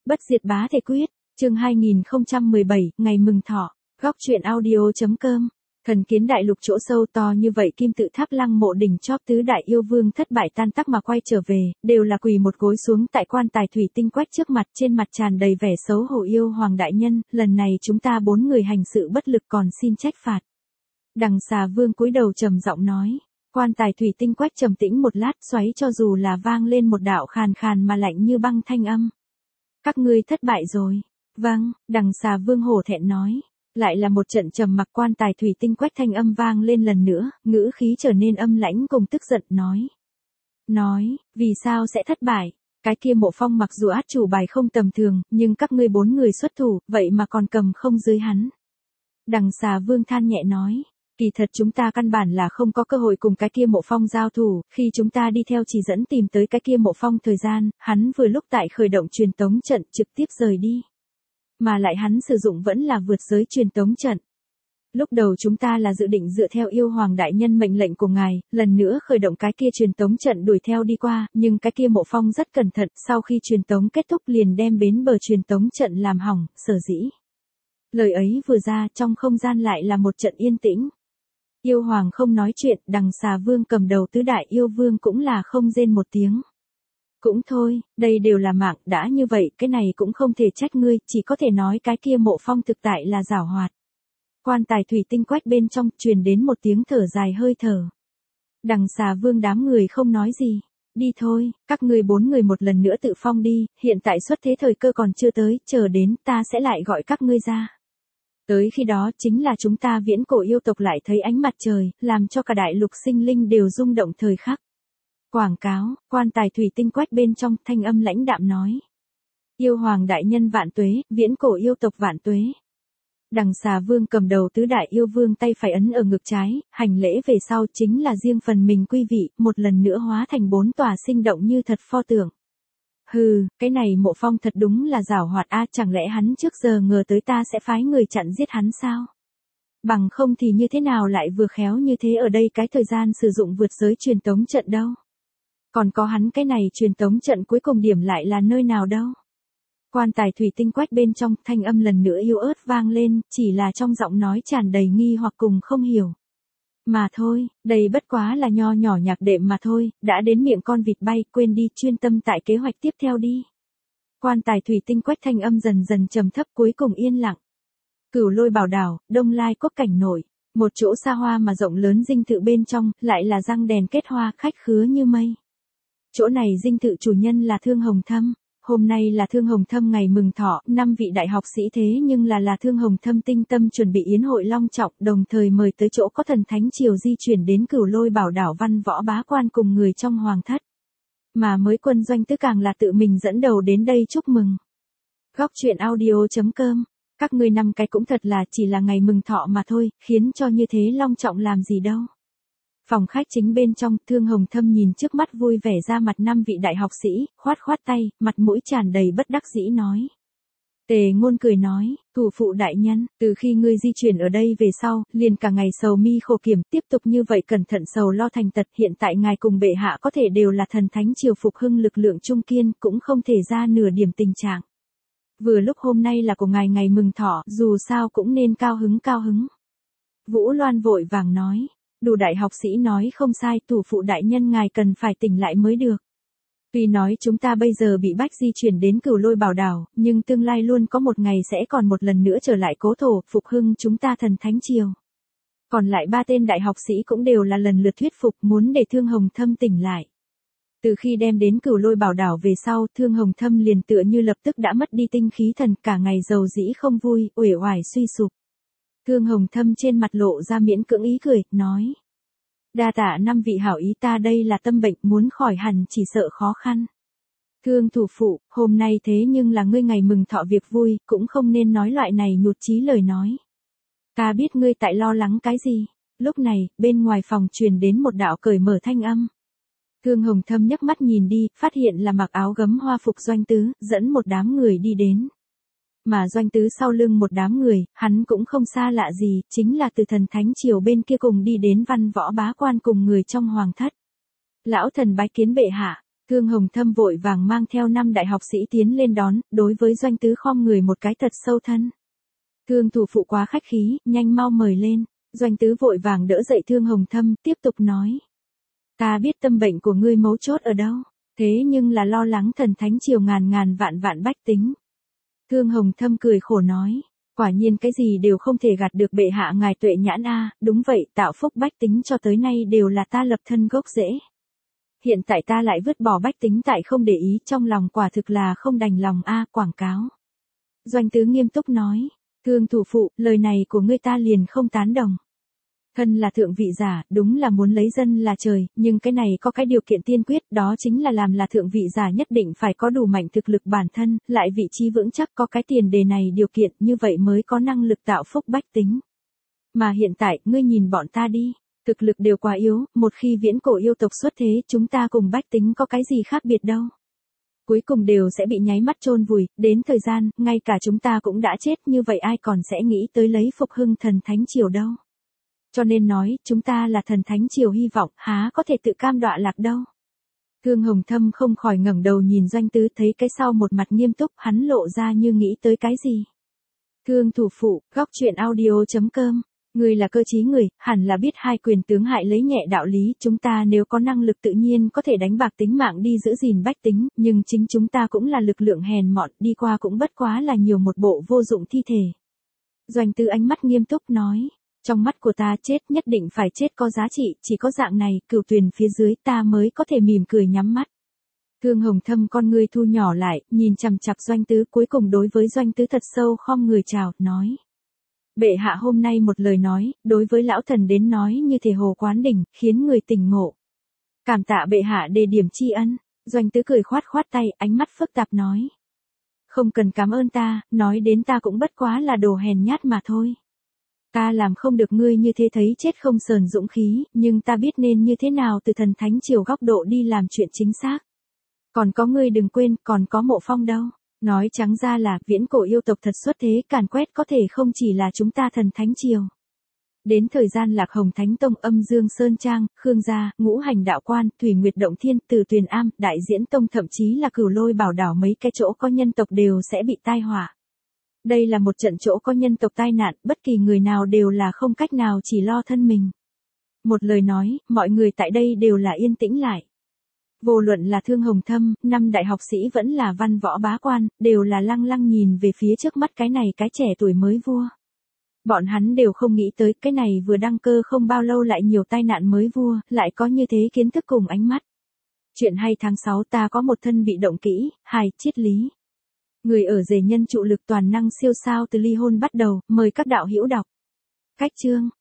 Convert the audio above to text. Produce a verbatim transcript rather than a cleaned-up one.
Bất diệt bá thể quyết, chương hai nghìn không trăm mười bảy, ngày mừng thọ, góc truyện audio.com. Thần Kiến đại lục chỗ sâu to như vậy, kim tự tháp lăng mộ đỉnh chóp tứ đại yêu vương thất bại tan tác mà quay trở về, đều là quỳ một gối xuống tại quan tài thủy tinh quách trước mặt, trên mặt tràn đầy vẻ xấu hổ. Yêu hoàng đại nhân, lần này chúng ta bốn người hành sự bất lực, còn xin trách phạt. Đằng Xà Vương cúi đầu trầm giọng nói. Quan tài thủy tinh quách trầm tĩnh một lát, xoáy cho dù là vang lên một đạo khàn khàn mà lạnh như băng thanh âm. Các ngươi thất bại rồi. Vâng, Đằng Xà Vương hổ thẹn nói. Lại là một trận trầm mặc. Quan tài thủy tinh quách thanh âm vang lên lần nữa, ngữ khí trở nên âm lãnh cùng tức giận nói. Nói, vì sao sẽ thất bại? Cái kia Mộ Phong mặc dù át chủ bài không tầm thường, nhưng các ngươi bốn người xuất thủ, vậy mà còn cầm không dưới hắn. Đằng Xà Vương than nhẹ nói. Kỳ thật chúng ta căn bản là không có cơ hội cùng cái kia Mộ Phong giao thủ, khi chúng ta đi theo chỉ dẫn tìm tới cái kia Mộ Phong thời gian, hắn vừa lúc tại khởi động truyền tống trận trực tiếp rời đi. Mà lại hắn sử dụng vẫn là vượt giới truyền tống trận. Lúc đầu chúng ta là dự định dựa theo yêu hoàng đại nhân mệnh lệnh của ngài, lần nữa khởi động cái kia truyền tống trận đuổi theo đi qua, nhưng cái kia Mộ Phong rất cẩn thận, sau khi truyền tống kết thúc liền đem bến bờ truyền tống trận làm hỏng, sở dĩ. Lời ấy vừa ra, trong không gian lại là một trận yên tĩnh. Yêu hoàng không nói chuyện, Đằng Xà Vương cầm đầu tứ đại yêu vương cũng là không rên một tiếng. Cũng thôi, đây đều là mạng, đã như vậy, cái này cũng không thể trách ngươi, chỉ có thể nói cái kia Mộ Phong thực tại là giảo hoạt. Quan tài thủy tinh quách bên trong, truyền đến một tiếng thở dài hơi thở. Đằng Xà Vương đám người không nói gì. Đi thôi, các ngươi bốn người một lần nữa tự phong đi, hiện tại xuất thế thời cơ còn chưa tới, chờ đến ta sẽ lại gọi các ngươi ra. Tới khi đó chính là chúng ta viễn cổ yêu tộc lại thấy ánh mặt trời, làm cho cả đại lục sinh linh đều rung động thời khắc. Quảng cáo, quan tài thủy tinh quách bên trong, thanh âm lãnh đạm nói. Yêu hoàng đại nhân vạn tuế, viễn cổ yêu tộc vạn tuế. Đằng Xà Vương cầm đầu tứ đại yêu vương tay phải ấn ở ngực trái, hành lễ về sau chính là riêng phần mình quy vị, một lần nữa hóa thành bốn tòa sinh động như thật pho tượng. Hừ, cái này Mộ Phong thật đúng là giảo hoạt a, chẳng lẽ hắn trước giờ ngờ tới ta sẽ phái người chặn giết hắn sao? Bằng không thì như thế nào lại vừa khéo như thế ở đây cái thời gian sử dụng vượt giới truyền tống trận đâu? Còn có hắn cái này truyền tống trận cuối cùng điểm lại là nơi nào đâu? Quan tài thủy tinh quách bên trong, thanh âm lần nữa yếu ớt vang lên, chỉ là trong giọng nói tràn đầy nghi hoặc cùng không hiểu. Mà thôi, đây bất quá là nho nhỏ nhạc đệm mà thôi, đã đến miệng con vịt bay, quên đi, chuyên tâm tại kế hoạch tiếp theo đi. Quan tài thủy tinh quách thanh âm dần dần trầm thấp, cuối cùng yên lặng. Cửu Lôi Bảo Đảo, Đông Lai Quốc cảnh nổi, một chỗ xa hoa mà rộng lớn dinh thự bên trong, lại là răng đèn kết hoa, khách khứa như mây. Chỗ này dinh thự chủ nhân là Thương Hồng Thâm. Hôm nay là Thương Hồng Thâm ngày mừng thọ, năm vị đại học sĩ thế nhưng là là Thương Hồng Thâm tinh tâm chuẩn bị yến hội long trọng, đồng thời mời tới chỗ có thần thánh triều di chuyển đến Cửu Lôi Bảo Đảo văn võ bá quan cùng người trong hoàng thất. Mà mới quân doanh tứ càng là tự mình dẫn đầu đến đây chúc mừng. Góc truyện audio.com. Các ngươi năm cái cũng thật là chỉ là ngày mừng thọ mà thôi, khiến cho như thế long trọng làm gì đâu. Phòng khách chính bên trong, Thương Hồng Thâm nhìn trước mắt vui vẻ ra mặt năm vị đại học sĩ, khoát khoát tay, mặt mũi tràn đầy bất đắc dĩ nói. Tề Ngôn cười nói, thủ phụ đại nhân, từ khi ngươi di chuyển ở đây về sau, liền cả ngày sầu mi khổ kiểm, tiếp tục như vậy cẩn thận sầu lo thành tật, hiện tại ngài cùng bệ hạ có thể đều là thần thánh triều phục hưng lực lượng trung kiên, cũng không thể ra nửa điểm tình trạng. Vừa lúc hôm nay là của ngài ngày mừng thọ, dù sao cũng nên cao hứng cao hứng. Vũ Loan vội vàng nói. Đủ đại học sĩ nói không sai, thủ phụ đại nhân ngài cần phải tỉnh lại mới được. Tuy nói chúng ta bây giờ bị bách di chuyển đến Cửu Lôi Bảo Đảo, nhưng tương lai luôn có một ngày sẽ còn một lần nữa trở lại cố thổ, phục hưng chúng ta thần thánh triều. Còn lại ba tên đại học sĩ cũng đều là lần lượt thuyết phục muốn để Thương Hồng Thâm tỉnh lại. Từ khi đem đến Cửu Lôi Bảo Đảo về sau, Thương Hồng Thâm liền tựa như lập tức đã mất đi tinh khí thần, cả ngày giàu dĩ không vui, uể oải suy sụp. Thương Hồng Thâm trên mặt lộ ra miễn cưỡng ý cười, nói. Đa tạ năm vị hảo ý, ta đây là tâm bệnh, muốn khỏi hẳn chỉ sợ khó khăn. Thương thủ phụ, hôm nay thế nhưng là ngươi ngày mừng thọ việc vui, cũng không nên nói loại này nhụt chí lời nói. Ta biết ngươi tại lo lắng cái gì. Lúc này, bên ngoài phòng truyền đến một đạo cởi mở thanh âm. Thương Hồng Thâm nhấc mắt nhìn đi, phát hiện là mặc áo gấm hoa phục Doanh Tứ, dẫn một đám người đi đến. Mà Doanh Tứ sau lưng một đám người, hắn cũng không xa lạ gì, chính là từ thần thánh triều bên kia cùng đi đến văn võ bá quan cùng người trong hoàng thất. Lão thần bái kiến bệ hạ. Thương Hồng Thâm vội vàng mang theo năm đại học sĩ tiến lên đón, đối với Doanh Tứ khom người một cái thật sâu thân. Thương thủ phụ quá khách khí, nhanh mau mời lên. Doanh Tứ vội vàng đỡ dậy Thương Hồng Thâm, tiếp tục nói. Ta biết tâm bệnh của ngươi mấu chốt ở đâu, thế nhưng là lo lắng thần thánh triều ngàn ngàn vạn vạn bách tính. Thương Hồng Thâm cười khổ nói, quả nhiên cái gì đều không thể gạt được bệ hạ ngài tuệ nhãn a, đúng vậy, tạo phúc bách tính cho tới nay đều là ta lập thân gốc rễ. Hiện tại ta lại vứt bỏ bách tính tại không để ý, trong lòng quả thực là không đành lòng a, quảng cáo. Doanh Tứ nghiêm túc nói, Thương thủ phụ, lời này của ngươi ta liền không tán đồng. Thân là thượng vị giả, đúng là muốn lấy dân là trời, nhưng cái này có cái điều kiện tiên quyết, đó chính là làm là thượng vị giả nhất định phải có đủ mạnh thực lực bản thân, lại vị trí vững chắc, có cái tiền đề này điều kiện, như vậy mới có năng lực tạo phúc bách tính. Mà hiện tại, ngươi nhìn bọn ta đi, thực lực đều quá yếu, một khi viễn cổ yêu tộc xuất thế, chúng ta cùng bách tính có cái gì khác biệt đâu. Cuối cùng đều sẽ bị nháy mắt chôn vùi, đến thời gian, ngay cả chúng ta cũng đã chết, như vậy ai còn sẽ nghĩ tới lấy phục hưng thần thánh triều đâu. Cho nên nói, chúng ta là thần thánh triều hy vọng, há có thể tự cam đọa lạc đâu. Thương Hồng Thâm không khỏi ngẩng đầu nhìn Doanh Tứ, thấy cái sau một mặt nghiêm túc, hắn lộ ra như nghĩ tới cái gì. Thương thủ phụ, góc truyện audio chấm com. Người là cơ trí người, hẳn là biết hai quyền tướng hại lấy nhẹ đạo lý, chúng ta nếu có năng lực tự nhiên có thể đánh bạc tính mạng đi giữ gìn bách tính, nhưng chính chúng ta cũng là lực lượng hèn mọn, đi qua cũng bất quá là nhiều một bộ vô dụng thi thể. Doanh Tứ ánh mắt nghiêm túc nói, trong mắt của ta chết nhất định phải chết có giá trị, chỉ có dạng này, cửu tuyền phía dưới ta mới có thể mỉm cười nhắm mắt. Thương Hồng Thâm con ngươi thu nhỏ lại, nhìn chằm chằm Doanh Tứ, cuối cùng đối với Doanh Tứ thật sâu khom người chào, nói. Bệ hạ hôm nay một lời nói, đối với lão thần đến nói như thể hồ quán đỉnh, khiến người tỉnh ngộ. Cảm tạ bệ hạ đề điểm tri ân. Doanh Tứ cười khoát khoát tay, ánh mắt phức tạp nói. Không cần cảm ơn ta, nói đến ta cũng bất quá là đồ hèn nhát mà thôi. Ta làm không được ngươi như thế thấy chết không sờn dũng khí, nhưng ta biết nên như thế nào từ thần thánh triều góc độ đi làm chuyện chính xác. Còn có ngươi đừng quên, còn có Mộ Phong đâu. Nói trắng ra là, viễn cổ yêu tộc thật xuất thế, càn quét có thể không chỉ là chúng ta thần thánh triều. Đến thời gian Lạc Hồng Thánh Tông, Âm Dương Sơn Trang, Khương Gia, Ngũ Hành Đạo Quan, Thủy Nguyệt Động Thiên, Từ Tuyền Am, Đại Diễn Tông, thậm chí là Cửu Lôi Bảo Đảo, mấy cái chỗ có nhân tộc đều sẽ bị tai họa. Đây là một trận chỗ có nhân tộc tai nạn, bất kỳ người nào đều là không cách nào chỉ lo thân mình. Một lời nói, mọi người tại đây đều là yên tĩnh lại. Vô luận là Thương Hồng Thâm, năm đại học sĩ vẫn là văn võ bá quan, đều là lăng lăng nhìn về phía trước mắt cái này cái trẻ tuổi mới vua. Bọn hắn đều không nghĩ tới cái này vừa đăng cơ không bao lâu lại nhiều tai nạn mới vua, lại có như thế kiến thức cùng ánh mắt. Chuyện hay tháng sáu ta có một thân bị động kỹ, hài, triết lý. Người ở rể nhân trụ lực toàn năng siêu sao từ ly hôn bắt đầu, mời các đạo hữu đọc. Cách chương